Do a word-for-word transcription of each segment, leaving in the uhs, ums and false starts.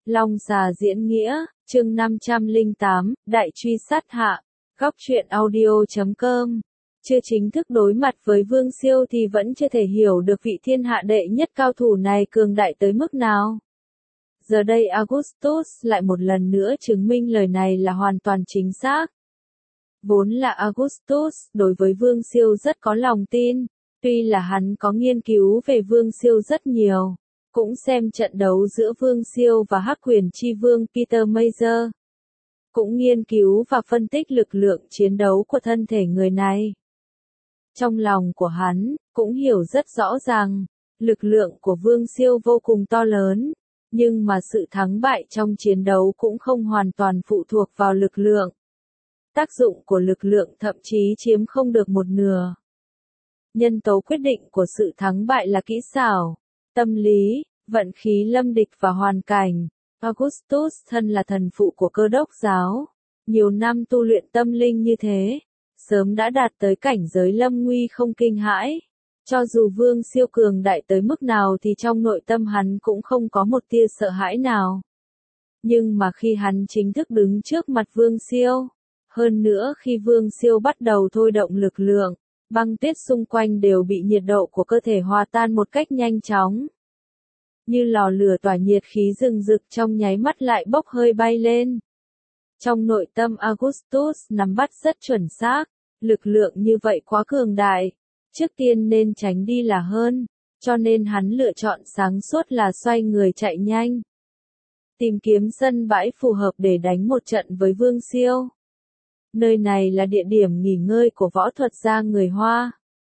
Long xà diễn nghĩa, chương năm trăm lẻ tám, Đại truy sát hạ, góc truyện audio chấm com. Chưa chính thức đối mặt với Vương Siêu thì vẫn chưa thể hiểu được vị thiên hạ đệ nhất cao thủ này cường đại tới mức nào. Giờ đây Augustus lại một lần nữa chứng minh lời này là hoàn toàn chính xác. Vốn là Augustus đối với Vương Siêu rất có lòng tin, tuy là hắn có nghiên cứu về Vương Siêu rất nhiều, cũng xem trận đấu giữa Vương Siêu và Hắc Quyền Chi Vương Peter Mayer. Cũng nghiên cứu và phân tích lực lượng chiến đấu của thân thể người này. Trong lòng của hắn, cũng hiểu rất rõ ràng, lực lượng của Vương Siêu vô cùng to lớn, nhưng mà sự thắng bại trong chiến đấu cũng không hoàn toàn phụ thuộc vào lực lượng. Tác dụng của lực lượng thậm chí chiếm không được một nửa. Nhân tố quyết định của sự thắng bại là kỹ xảo, tâm lý, vận khí lâm địch và hoàn cảnh. Augustus thân là thần phụ của Cơ Đốc giáo, nhiều năm tu luyện tâm linh như thế, sớm đã đạt tới cảnh giới lâm nguy không kinh hãi. Cho dù Vương Siêu cường đại tới mức nào thì trong nội tâm hắn cũng không có một tia sợ hãi nào. Nhưng mà khi hắn chính thức đứng trước mặt Vương Siêu, hơn nữa khi Vương Siêu bắt đầu thôi động lực lượng, băng tuyết xung quanh đều bị nhiệt độ của cơ thể hòa tan một cách nhanh chóng. Như lò lửa tỏa nhiệt khí rừng rực trong nháy mắt lại bốc hơi bay lên. Trong nội tâm Augustus nắm bắt rất chuẩn xác, lực lượng như vậy quá cường đại, trước tiên nên tránh đi là hơn, cho nên hắn lựa chọn sáng suốt là xoay người chạy nhanh. Tìm kiếm sân bãi phù hợp để đánh một trận với Vương Siêu. Nơi này là địa điểm nghỉ ngơi của võ thuật gia người Hoa.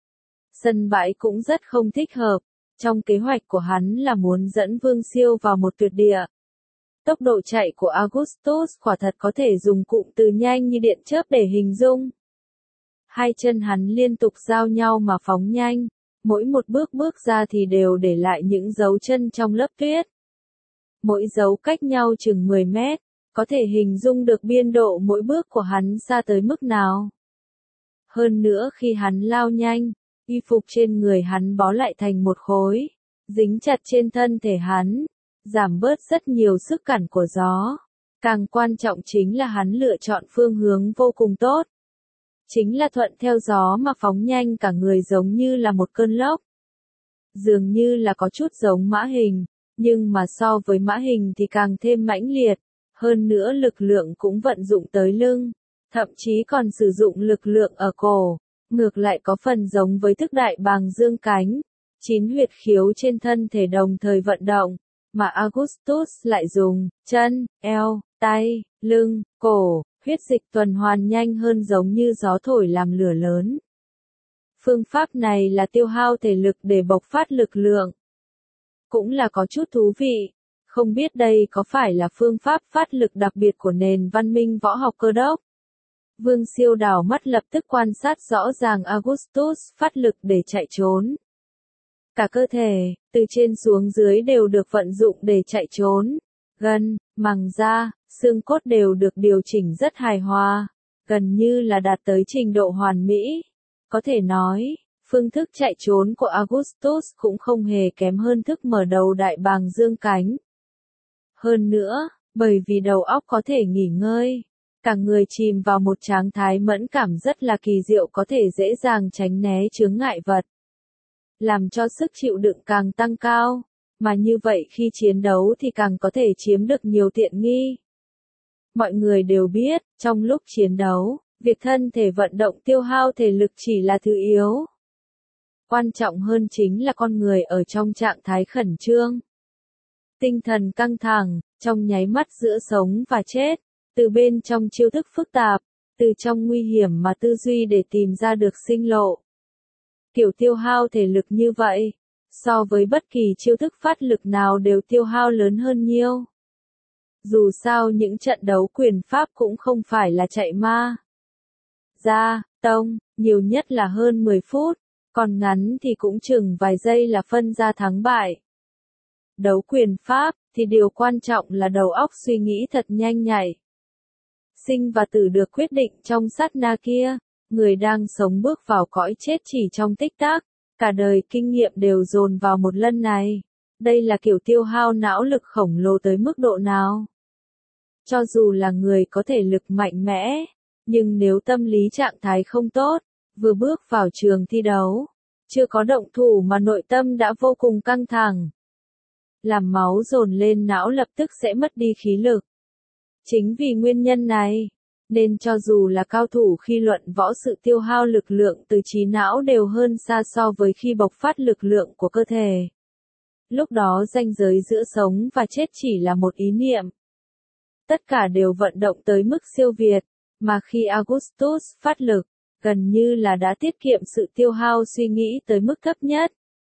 Sân bãi cũng rất không thích hợp. Trong kế hoạch của hắn là muốn dẫn Vương Siêu vào một tuyệt địa. Tốc độ chạy của Augustus quả thật có thể dùng cụm từ nhanh như điện chớp để hình dung. Hai chân hắn liên tục giao nhau mà phóng nhanh, mỗi một bước bước ra thì đều để lại những dấu chân trong lớp tuyết. Mỗi dấu cách nhau chừng mười mét, có thể hình dung được biên độ mỗi bước của hắn xa tới mức nào. Hơn nữa khi hắn lao nhanh, y phục trên người hắn bó lại thành một khối, dính chặt trên thân thể hắn, giảm bớt rất nhiều sức cản của gió. Càng quan trọng chính là hắn lựa chọn phương hướng vô cùng tốt. Chính là thuận theo gió mà phóng nhanh cả người giống như là một cơn lốc. Dường như là có chút giống mã hình, nhưng mà so với mã hình thì càng thêm mãnh liệt, hơn nữa lực lượng cũng vận dụng tới lưng, thậm chí còn sử dụng lực lượng ở cổ. Ngược lại có phần giống với thức đại bàng dương cánh, chín huyệt khiếu trên thân thể đồng thời vận động, mà Augustus lại dùng chân, eo, tay, lưng, cổ, huyết dịch tuần hoàn nhanh hơn giống như gió thổi làm lửa lớn. Phương pháp này là tiêu hao thể lực để bộc phát lực lượng. Cũng là có chút thú vị, không biết đây có phải là phương pháp phát lực đặc biệt của nền văn minh võ học Cơ Đốc. Vương Siêu đảo mắt lập tức quan sát rõ ràng Augustus phát lực để chạy trốn. Cả cơ thể, từ trên xuống dưới đều được vận dụng để chạy trốn. Gân, màng da, xương cốt đều được điều chỉnh rất hài hòa, gần như là đạt tới trình độ hoàn mỹ. Có thể nói, phương thức chạy trốn của Augustus cũng không hề kém hơn thức mở đầu đại bàng dương cánh. Hơn nữa, bởi vì đầu óc có thể nghỉ ngơi, cả người chìm vào một trạng thái mẫn cảm rất là kỳ diệu, có thể dễ dàng tránh né chướng ngại vật, làm cho sức chịu đựng càng tăng cao, mà như vậy khi chiến đấu thì càng có thể chiếm được nhiều tiện nghi. Mọi người đều biết, trong lúc chiến đấu, việc thân thể vận động tiêu hao thể lực chỉ là thứ yếu. Quan trọng hơn chính là con người ở trong trạng thái khẩn trương, tinh thần căng thẳng, trong nháy mắt giữa sống và chết. Từ bên trong chiêu thức phức tạp, từ trong nguy hiểm mà tư duy để tìm ra được sinh lộ. Kiểu tiêu hao thể lực như vậy, so với bất kỳ chiêu thức phát lực nào đều tiêu hao lớn hơn nhiều. Dù sao những trận đấu quyền pháp cũng không phải là chạy ma ra, tông, nhiều nhất là hơn mười phút, còn ngắn thì cũng chừng vài giây là phân ra thắng bại. Đấu quyền pháp, thì điều quan trọng là đầu óc suy nghĩ thật nhanh nhạy. Sinh và tử được quyết định trong sát na kia, người đang sống bước vào cõi chết chỉ trong tích tắc, cả đời kinh nghiệm đều dồn vào một lần này. Đây là kiểu tiêu hao não lực khổng lồ tới mức độ nào? Cho dù là người có thể lực mạnh mẽ, nhưng nếu tâm lý trạng thái không tốt, vừa bước vào trường thi đấu, chưa có động thủ mà nội tâm đã vô cùng căng thẳng. Làm máu dồn lên não lập tức sẽ mất đi khí lực. Chính vì nguyên nhân này, nên cho dù là cao thủ khi luận võ, sự tiêu hao lực lượng từ trí não đều hơn xa so với khi bộc phát lực lượng của cơ thể. Lúc đó ranh giới giữa sống và chết chỉ là một ý niệm. Tất cả đều vận động tới mức siêu việt, mà khi Augustus phát lực, gần như là đã tiết kiệm sự tiêu hao suy nghĩ tới mức thấp nhất.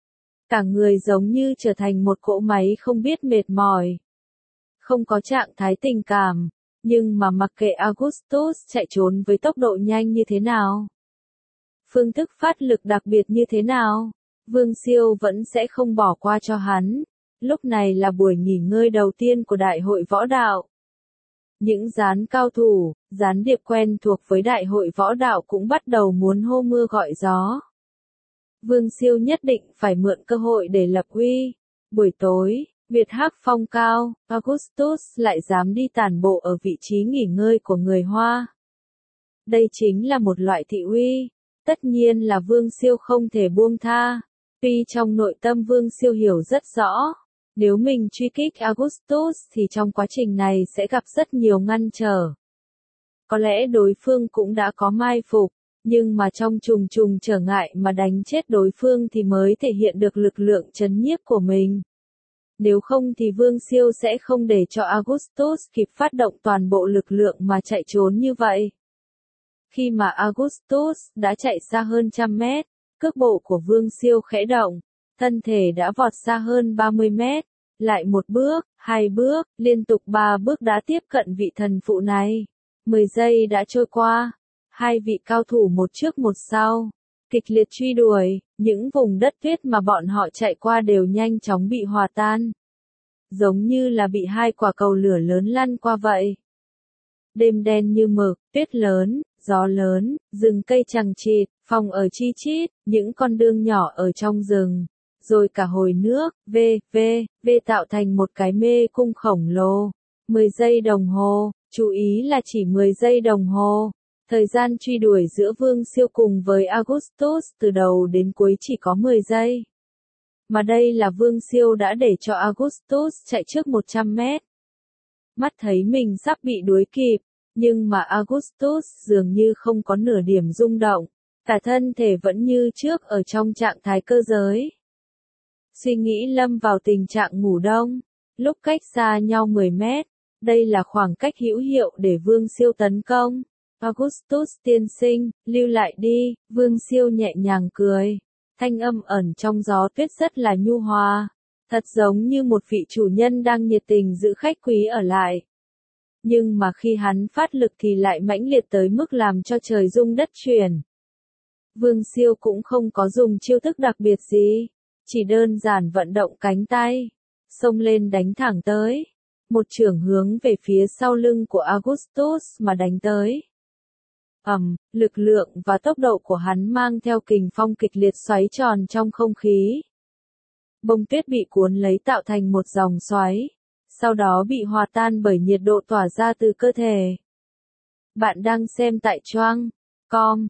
Cả người giống như trở thành một cỗ máy không biết mệt mỏi. Không có trạng thái tình cảm, nhưng mà mặc kệ Augustus chạy trốn với tốc độ nhanh như thế nào, phương thức phát lực đặc biệt như thế nào, Vương Siêu vẫn sẽ không bỏ qua cho hắn. Lúc này là buổi nghỉ ngơi đầu tiên của Đại hội Võ Đạo. Những gián cao thủ, gián điệp quen thuộc với Đại hội Võ Đạo cũng bắt đầu muốn hô mưa gọi gió. Vương Siêu nhất định phải mượn cơ hội để lập uy. Buổi tối, Việt Hắc phong cao, Augustus lại dám đi tản bộ ở vị trí nghỉ ngơi của người Hoa. Đây chính là một loại thị uy. Tất nhiên là Vương Siêu không thể buông tha. Tuy trong nội tâm Vương Siêu hiểu rất rõ, nếu mình truy kích Augustus thì trong quá trình này sẽ gặp rất nhiều ngăn trở. Có lẽ đối phương cũng đã có mai phục, nhưng mà trong trùng trùng trở ngại mà đánh chết đối phương thì mới thể hiện được lực lượng trấn nhiếp của mình. Nếu không thì Vương Siêu sẽ không để cho Augustus kịp phát động toàn bộ lực lượng mà chạy trốn như vậy. Khi mà Augustus đã chạy xa hơn trăm mét, cước bộ của Vương Siêu khẽ động, thân thể đã vọt xa hơn ba mươi mét, lại một bước, hai bước, liên tục ba bước đã tiếp cận vị thần phụ này. mười giây đã trôi qua, hai vị cao thủ một trước một sau, kịch liệt truy đuổi, những vùng đất tuyết mà bọn họ chạy qua đều nhanh chóng bị hòa tan. Giống như là bị hai quả cầu lửa lớn lăn qua vậy. Đêm đen như mực, tuyết lớn, gió lớn, rừng cây chằng chịt, phòng ở chi chít, những con đường nhỏ ở trong rừng, rồi cả hồi nước, v, v, v tạo thành một cái mê cung khổng lồ. mười giây đồng hồ, chú ý là chỉ mười giây đồng hồ. Thời gian truy đuổi giữa Vương Siêu cùng với Augustus từ đầu đến cuối chỉ có mười giây. Mà đây là Vương Siêu đã để cho Augustus chạy trước một trăm mét. Mắt thấy mình sắp bị đuổi kịp, nhưng mà Augustus dường như không có nửa điểm rung động, cả thân thể vẫn như trước ở trong trạng thái cơ giới. Suy nghĩ lâm vào tình trạng ngủ đông, lúc cách xa nhau mười mét, đây là khoảng cách hữu hiệu để Vương Siêu tấn công. Augustus tiên sinh, lưu lại đi, Vương Siêu nhẹ nhàng cười. Thanh âm ẩn trong gió tuyết rất là nhu hòa, thật giống như một vị chủ nhân đang nhiệt tình giữ khách quý ở lại. Nhưng mà khi hắn phát lực thì lại mãnh liệt tới mức làm cho trời rung đất chuyển. Vương Siêu cũng không có dùng chiêu thức đặc biệt gì, chỉ đơn giản vận động cánh tay, xông lên đánh thẳng tới. Một chưởng hướng về phía sau lưng của Augustus mà đánh tới. Ầm, um, lực lượng và tốc độ của hắn mang theo kình phong kịch liệt xoáy tròn trong không khí. Bông tuyết bị cuốn lấy tạo thành một dòng xoáy, sau đó bị hòa tan bởi nhiệt độ tỏa ra từ cơ thể. Bạn đang xem tại choang com,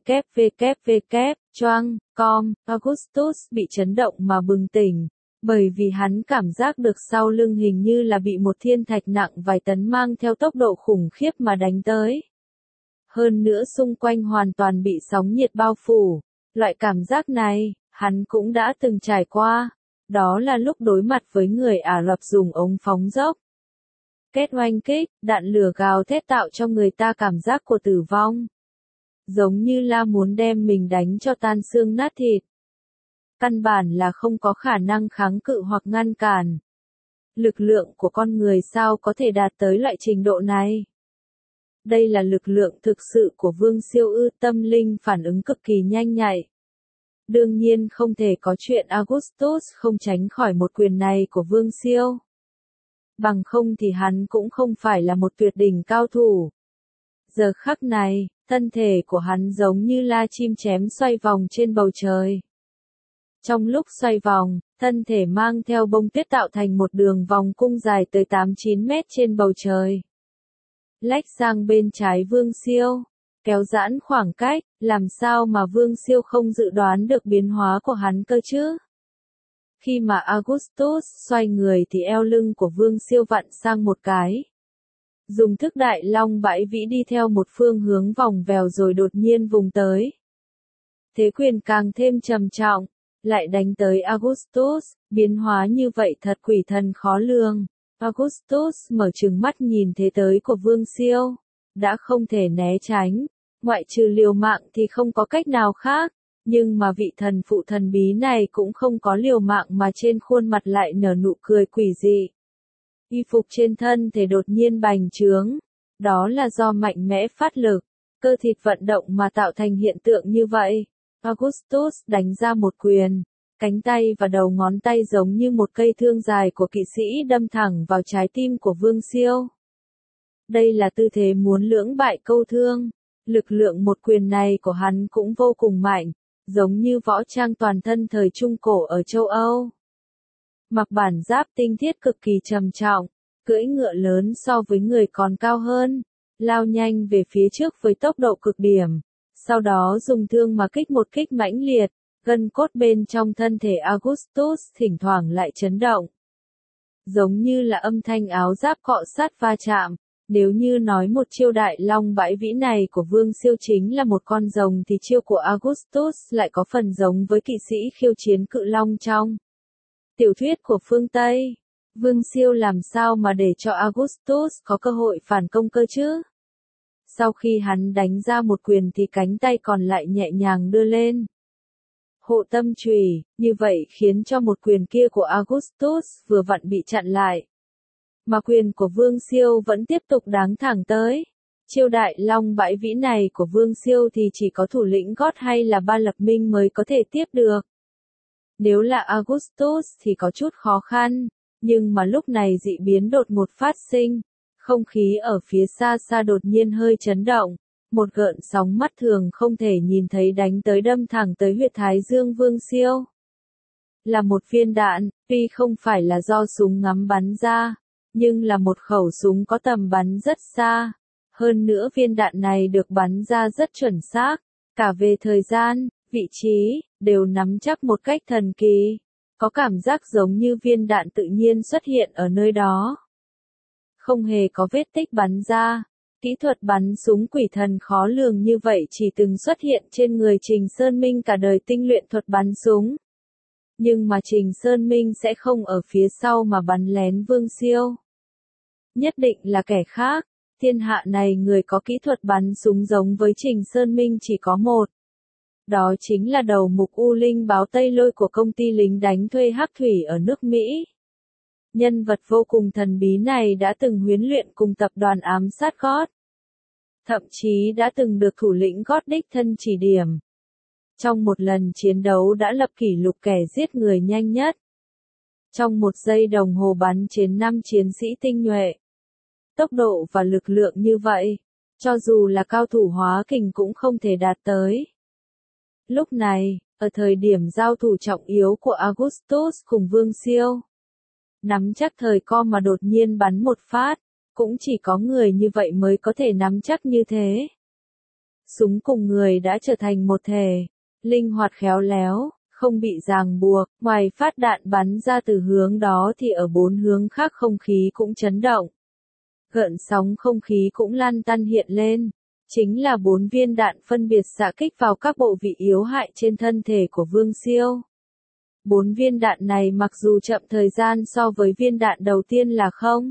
www, choang com, Augustus bị chấn động mà bừng tỉnh, bởi vì hắn cảm giác được sau lưng hình như là bị một thiên thạch nặng vài tấn mang theo tốc độ khủng khiếp mà đánh tới. Hơn nữa xung quanh hoàn toàn bị sóng nhiệt bao phủ. Loại cảm giác này, hắn cũng đã từng trải qua. Đó là lúc đối mặt với người Ả Rập dùng ống phóng dốc. Kết oanh kích, đạn lửa gào thét tạo cho người ta cảm giác của tử vong. Giống như là muốn đem mình đánh cho tan xương nát thịt. Căn bản là không có khả năng kháng cự hoặc ngăn cản. Lực lượng của con người sao có thể đạt tới loại trình độ này? Đây là lực lượng thực sự của Vương Siêu ư, tâm linh phản ứng cực kỳ nhanh nhạy. Đương nhiên không thể có chuyện Augustus không tránh khỏi một quyền này của Vương Siêu. Bằng không thì hắn cũng không phải là một tuyệt đỉnh cao thủ. Giờ khắc này, thân thể của hắn giống như la chim chém xoay vòng trên bầu trời. Trong lúc xoay vòng, thân thể mang theo bông tuyết tạo thành một đường vòng cung dài tới tám chín mét trên bầu trời. Lách sang bên trái Vương Siêu, kéo giãn khoảng cách, làm sao mà Vương Siêu không dự đoán được biến hóa của hắn cơ chứ? Khi mà Augustus xoay người thì eo lưng của Vương Siêu vặn sang một cái. Dùng thức đại long bãi vĩ đi theo một phương hướng vòng vèo rồi đột nhiên vùng tới. Thế quyền càng thêm trầm trọng, lại đánh tới Augustus, biến hóa như vậy thật quỷ thần khó lường. Augustus mở trừng mắt nhìn thế tới của Vương Siêu, đã không thể né tránh, ngoại trừ liều mạng thì không có cách nào khác, nhưng mà vị thần phụ thần bí này cũng không có liều mạng mà trên khuôn mặt lại nở nụ cười quỷ dị. Y phục trên thân thể đột nhiên bành trướng, đó là do mạnh mẽ phát lực, cơ thịt vận động mà tạo thành hiện tượng như vậy. Augustus đánh ra một quyền, cánh tay và đầu ngón tay giống như một cây thương dài của kỵ sĩ đâm thẳng vào trái tim của Vương Siêu. Đây là tư thế muốn lưỡng bại câu thương, lực lượng một quyền này của hắn cũng vô cùng mạnh, giống như võ trang toàn thân thời Trung Cổ ở châu Âu. Mặc bản giáp tinh thiết cực kỳ trầm trọng, cưỡi ngựa lớn so với người còn cao hơn, lao nhanh về phía trước với tốc độ cực điểm, sau đó dùng thương mà kích một kích mãnh liệt, gân cốt bên trong thân thể Augustus thỉnh thoảng lại chấn động. Giống như là âm thanh áo giáp cọ sát va chạm, nếu như nói một chiêu đại long bãi vĩ này của Vương Siêu chính là một con rồng thì chiêu của Augustus lại có phần giống với kỵ sĩ khiêu chiến cự long trong tiểu thuyết của phương Tây. Vương Siêu làm sao mà để cho Augustus có cơ hội phản công cơ chứ? Sau khi hắn đánh ra một quyền thì cánh tay còn lại nhẹ nhàng đưa lên. Hộ tâm chùy, như vậy khiến cho một quyền kia của Augustus vừa vặn bị chặn lại. Mà quyền của Vương Siêu vẫn tiếp tục đáng thẳng tới. Chiêu đại long bãi vĩ này của Vương Siêu thì chỉ có thủ lĩnh gót hay là Ba Lập Minh mới có thể tiếp được. Nếu là Augustus thì có chút khó khăn, nhưng mà lúc này dị biến đột ngột phát sinh, không khí ở phía xa xa đột nhiên hơi chấn động, một gợn sóng mắt thường không thể nhìn thấy đánh tới đâm thẳng tới huyệt thái dương Vương Siêu. Là một viên đạn, tuy không phải là do súng ngắm bắn ra, nhưng là một khẩu súng có tầm bắn rất xa. Hơn nữa viên đạn này được bắn ra rất chuẩn xác, cả về thời gian, vị trí, đều nắm chắc một cách thần kỳ. Có cảm giác giống như viên đạn tự nhiên xuất hiện ở nơi đó. Không hề có vết tích bắn ra. Kỹ thuật bắn súng quỷ thần khó lường như vậy chỉ từng xuất hiện trên người Trình Sơn Minh cả đời tinh luyện thuật bắn súng. Nhưng mà Trình Sơn Minh sẽ không ở phía sau mà bắn lén Vương Siêu. Nhất định là kẻ khác. Thiên hạ này người có kỹ thuật bắn súng giống với Trình Sơn Minh chỉ có một. Đó chính là đầu mục U Linh báo Tây Lôi của công ty lính đánh thuê Hắc Thủy ở nước Mỹ. Nhân vật vô cùng thần bí này đã từng huấn luyện cùng tập đoàn ám sát gót. Thậm chí đã từng được thủ lĩnh gót đích thân chỉ điểm. Trong một lần chiến đấu đã lập kỷ lục kẻ giết người nhanh nhất. Trong một giây đồng hồ bắn trên năm chiến sĩ tinh nhuệ. Tốc độ và lực lượng như vậy, cho dù là cao thủ hóa kình cũng không thể đạt tới. Lúc này, ở thời điểm giao thủ trọng yếu của Augustus cùng Vương Siêu, nắm chắc thời co mà đột nhiên bắn một phát, cũng chỉ có người như vậy mới có thể nắm chắc như thế. Súng cùng người đã trở thành một thể, linh hoạt khéo léo, không bị ràng buộc, ngoài phát đạn bắn ra từ hướng đó thì ở bốn hướng khác không khí cũng chấn động. Gợn sóng không khí cũng lan tăn hiện lên, chính là bốn viên đạn phân biệt xạ kích vào các bộ vị yếu hại trên thân thể của Vương Siêu. Bốn viên đạn này mặc dù chậm thời gian so với viên đạn đầu tiên là không.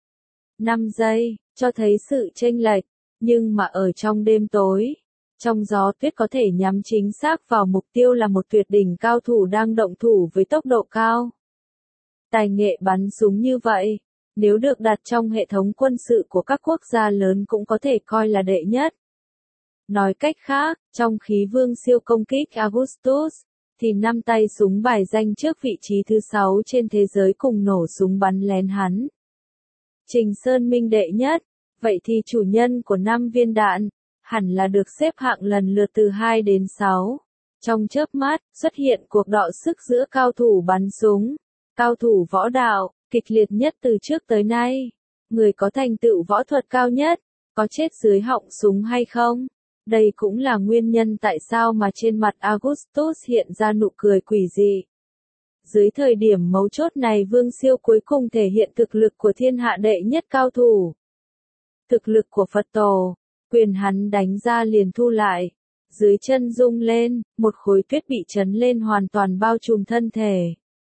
năm giây, cho thấy sự chênh lệch, nhưng mà ở trong đêm tối, trong gió tuyết có thể nhắm chính xác vào mục tiêu là một tuyệt đỉnh cao thủ đang động thủ với tốc độ cao. Tài nghệ bắn súng như vậy, nếu được đặt trong hệ thống quân sự của các quốc gia lớn cũng có thể coi là đệ nhất. Nói cách khác, trong khí Vương Siêu công kích Augustus, thì năm tay súng bài danh trước vị trí thứ sáu trên thế giới cùng nổ súng bắn lén hắn. Trình Sơn Minh đệ nhất, vậy thì chủ nhân của năm viên đạn, hẳn là được xếp hạng lần lượt từ hai đến sáu. Trong chớp mắt, xuất hiện cuộc đọ sức giữa cao thủ bắn súng, cao thủ võ đạo, kịch liệt nhất từ trước tới nay. Người có thành tựu võ thuật cao nhất, có chết dưới họng súng hay không? Đây cũng là nguyên nhân tại sao mà trên mặt Augustus hiện ra nụ cười quỷ dị. Dưới thời điểm mấu chốt này Vương Siêu cuối cùng thể hiện thực lực của thiên hạ đệ nhất cao thủ. Thực lực của Phật tổ, quyền hắn đánh ra liền thu lại. Dưới chân rung lên, một khối tuyết bị chấn lên hoàn toàn bao trùm thân thể.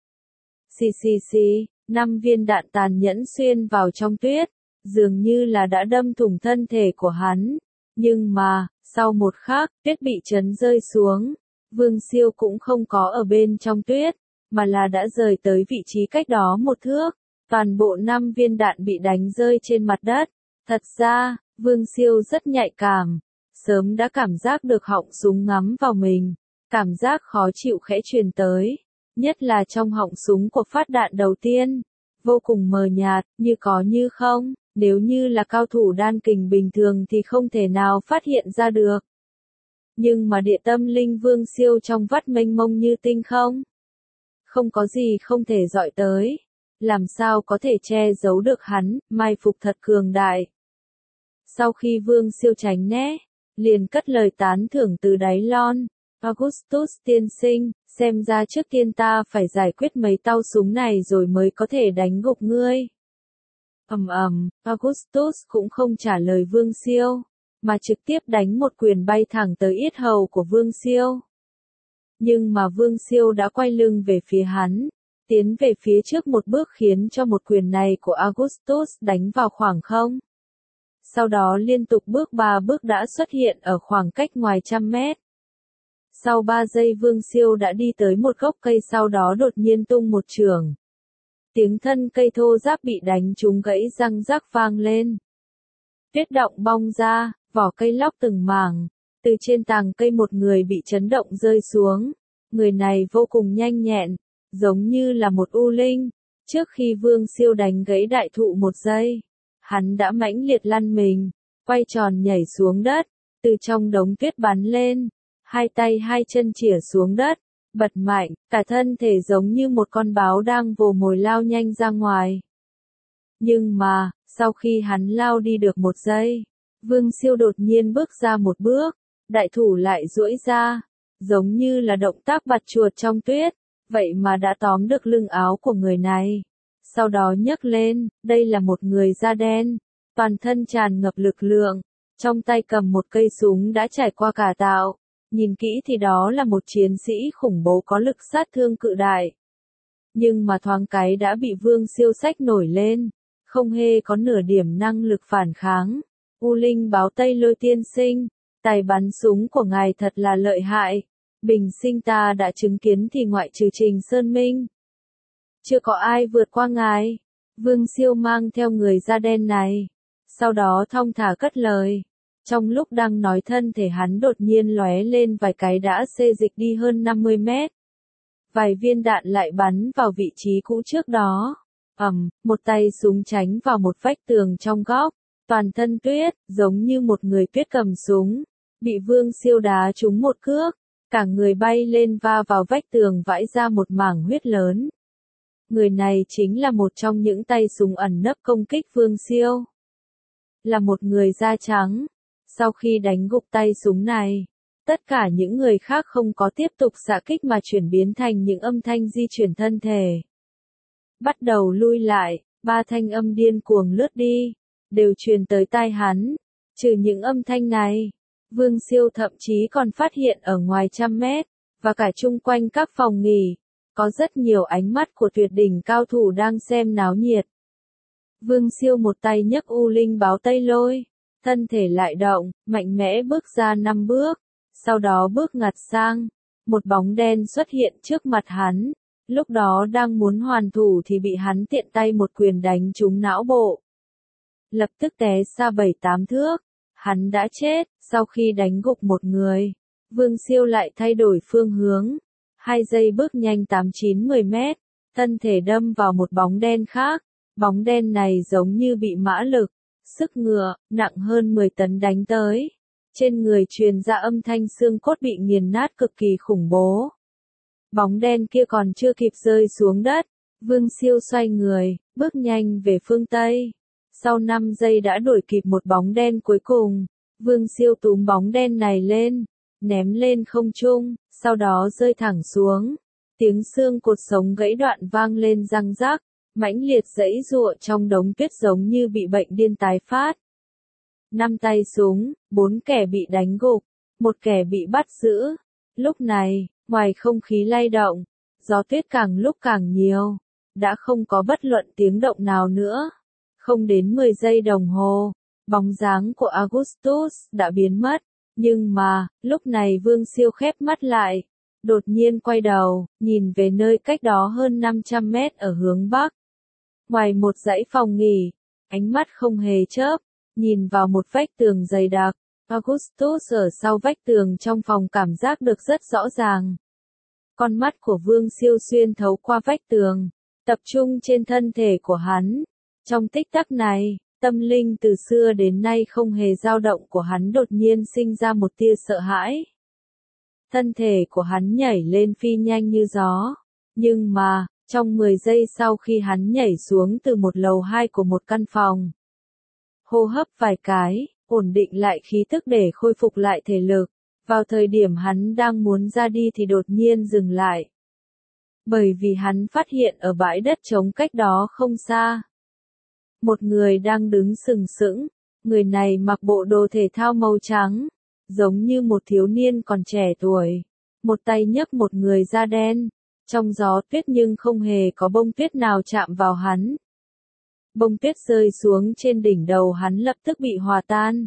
Xì xì xì, năm viên đạn tàn nhẫn xuyên vào trong tuyết, dường như là đã đâm thủng thân thể của hắn. Nhưng mà, sau một khắc, tuyết bị chấn rơi xuống. Vương Siêu cũng không có ở bên trong tuyết, mà là đã rời tới vị trí cách đó một thước. Toàn bộ năm viên đạn bị đánh rơi trên mặt đất. Thật ra, Vương Siêu rất nhạy cảm. Sớm đã cảm giác được họng súng ngắm vào mình. Cảm giác khó chịu khẽ truyền tới. Nhất là trong họng súng của phát đạn đầu tiên. Vô cùng mờ nhạt, như có như không. Nếu như là cao thủ đan kình bình thường thì không thể nào phát hiện ra được. Nhưng mà địa tâm linh Vương Siêu trong vắt mênh mông như tinh không. Không có gì không thể dọi tới. Làm sao có thể che giấu được hắn, mai phục thật cường đại. Sau khi Vương Siêu tránh né, liền cất lời tán thưởng từ đáy lon. Augustus tiên sinh, xem ra trước tiên ta phải giải quyết mấy tao súng này rồi mới có thể đánh gục ngươi. Ầm ầm, Augustus cũng không trả lời Vương Siêu, mà trực tiếp đánh một quyền bay thẳng tới yết hầu của Vương Siêu. Nhưng mà Vương Siêu đã quay lưng về phía hắn, tiến về phía trước một bước khiến cho một quyền này của Augustus đánh vào khoảng không. Sau đó liên tục bước ba bước đã xuất hiện ở khoảng cách ngoài trăm mét. Sau ba giây Vương Siêu đã đi tới một gốc cây sau đó đột nhiên tung một chưởng. Tiếng thân cây thô ráp bị đánh trúng gãy răng rắc vang lên. Tuyết động bong ra, vỏ cây lóc từng mảng. Từ trên tàng cây một người bị chấn động rơi xuống. Người này vô cùng nhanh nhẹn, giống như là một u linh. Trước khi Vương Siêu đánh gãy đại thụ một giây, hắn đã mãnh liệt lăn mình, quay tròn nhảy xuống đất, từ trong đống tuyết bắn lên, hai tay hai chân chĩa xuống đất, bật mạnh, cả thân thể giống như một con báo đang vồ mồi lao nhanh ra ngoài. Nhưng mà, sau khi hắn lao đi được một giây, Vương Siêu đột nhiên bước ra một bước, đại thủ lại duỗi ra, giống như là động tác bặt chuột trong tuyết, vậy mà đã tóm được lưng áo của người này. Sau đó nhấc lên, đây là một người da đen, toàn thân tràn ngập lực lượng, trong tay cầm một cây súng đã trải qua cải tạo. Nhìn kỹ thì đó là một chiến sĩ khủng bố có lực sát thương cự đại. Nhưng mà thoáng cái đã bị Vương Siêu xách nổi lên, không hề có nửa điểm năng lực phản kháng. U Linh báo Tây Lôi tiên sinh, tài bắn súng của ngài thật là lợi hại. Bình sinh ta đã chứng kiến thì ngoại trừ Trình Sơn Minh, chưa có ai vượt qua ngài. Vương Siêu mang theo người da đen này, sau đó thong thả cất lời. Trong lúc đang nói thân thể hắn đột nhiên lóe lên vài cái đã xê dịch đi hơn năm mươi mét. Vài viên đạn lại bắn vào vị trí cũ trước đó. Ầm, một tay súng tránh vào một vách tường trong góc, toàn thân tuyết, giống như một người tuyết cầm súng. Bị Vương Siêu đá trúng một cước, cả người bay lên va vào vách tường vãi ra một mảng huyết lớn. Người này chính là một trong những tay súng ẩn nấp công kích Vương Siêu. Là một người da trắng. Sau khi đánh gục tay súng này, tất cả những người khác không có tiếp tục xạ kích mà chuyển biến thành những âm thanh di chuyển thân thể. Bắt đầu lui lại, ba thanh âm điên cuồng lướt đi, đều truyền tới tai hắn. Trừ những âm thanh này, Vương Siêu thậm chí còn phát hiện ở ngoài trăm mét, và cả chung quanh các phòng nghỉ, có rất nhiều ánh mắt của tuyệt đỉnh cao thủ đang xem náo nhiệt. Vương Siêu một tay nhấc U Linh báo Tây Lôi, thân thể lại động, mạnh mẽ bước ra năm bước, sau đó bước ngặt sang, một bóng đen xuất hiện trước mặt hắn, lúc đó đang muốn hoàn thủ thì bị hắn tiện tay một quyền đánh trúng não bộ. Lập tức té xa bảy tám thước, hắn đã chết. Sau khi đánh gục một người, Vương Siêu lại thay đổi phương hướng, hai giây bước nhanh tám chín mười mét, thân thể đâm vào một bóng đen khác, bóng đen này giống như bị mã lực, sức ngựa, nặng hơn mười tấn đánh tới. Trên người truyền ra âm thanh xương cốt bị nghiền nát cực kỳ khủng bố. Bóng đen kia còn chưa kịp rơi xuống đất, Vương Siêu xoay người, bước nhanh về phương Tây. Sau năm giây đã đuổi kịp một bóng đen cuối cùng, Vương Siêu túm bóng đen này lên, ném lên không trung, sau đó rơi thẳng xuống. Tiếng xương cột sống gãy đoạn vang lên răng rắc, mãnh liệt giãy giụa trong đống tuyết giống như bị bệnh điên tái phát. Năm tay súng, bốn kẻ bị đánh gục, một kẻ bị bắt giữ. Lúc này, ngoài không khí lay động, gió tuyết càng lúc càng nhiều, đã không có bất luận tiếng động nào nữa. Không đến mười giây đồng hồ, bóng dáng của Augustus đã biến mất, nhưng mà, lúc này Vương Siêu khép mắt lại, đột nhiên quay đầu, nhìn về nơi cách đó hơn năm trăm mét ở hướng bắc. Ngoài một dãy phòng nghỉ, ánh mắt không hề chớp, nhìn vào một vách tường dày đặc. Augustus ở sau vách tường trong phòng cảm giác được rất rõ ràng. Con mắt của Vương Siêu xuyên thấu qua vách tường, tập trung trên thân thể của hắn. Trong tích tắc này, tâm linh từ xưa đến nay không hề dao động của hắn đột nhiên sinh ra một tia sợ hãi. Thân thể của hắn nhảy lên phi nhanh như gió. Nhưng mà, trong mười giây sau khi hắn nhảy xuống từ một lầu hai của một căn phòng, hô hấp vài cái, ổn định lại khí tức để khôi phục lại thể lực. Vào thời điểm hắn đang muốn ra đi thì đột nhiên dừng lại. Bởi vì hắn phát hiện ở bãi đất trống cách đó không xa, một người đang đứng sừng sững. Người này mặc bộ đồ thể thao màu trắng, giống như một thiếu niên còn trẻ tuổi. Một tay nhấc một người da đen, trong gió tuyết nhưng không hề có bông tuyết nào chạm vào hắn. Bông tuyết rơi xuống trên đỉnh đầu hắn lập tức bị hòa tan.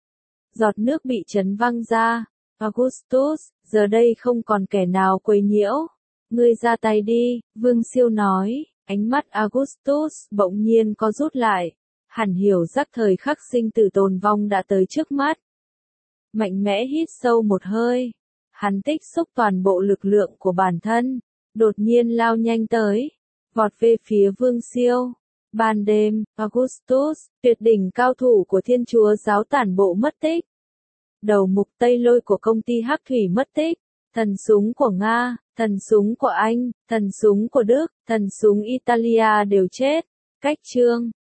Giọt nước bị chấn văng ra. Augustus, giờ đây không còn kẻ nào quấy nhiễu. Ngươi ra tay đi, Vương Siêu nói. Ánh mắt Augustus bỗng nhiên co rút lại. Hẳn hiểu rắc thời khắc sinh tử tồn vong đã tới trước mắt. Mạnh mẽ hít sâu một hơi. Hắn tích xúc toàn bộ lực lượng của bản thân. Đột nhiên lao nhanh tới. Vọt về phía Vương Siêu. Ban đêm, Augustus, tuyệt đỉnh cao thủ của Thiên Chúa giáo tản bộ mất tích. Đầu mục Tây Lôi của công ty Hắc Thủy mất tích. Thần súng của Nga, thần súng của Anh, thần súng của Đức, thần súng Italia đều chết. Cách chương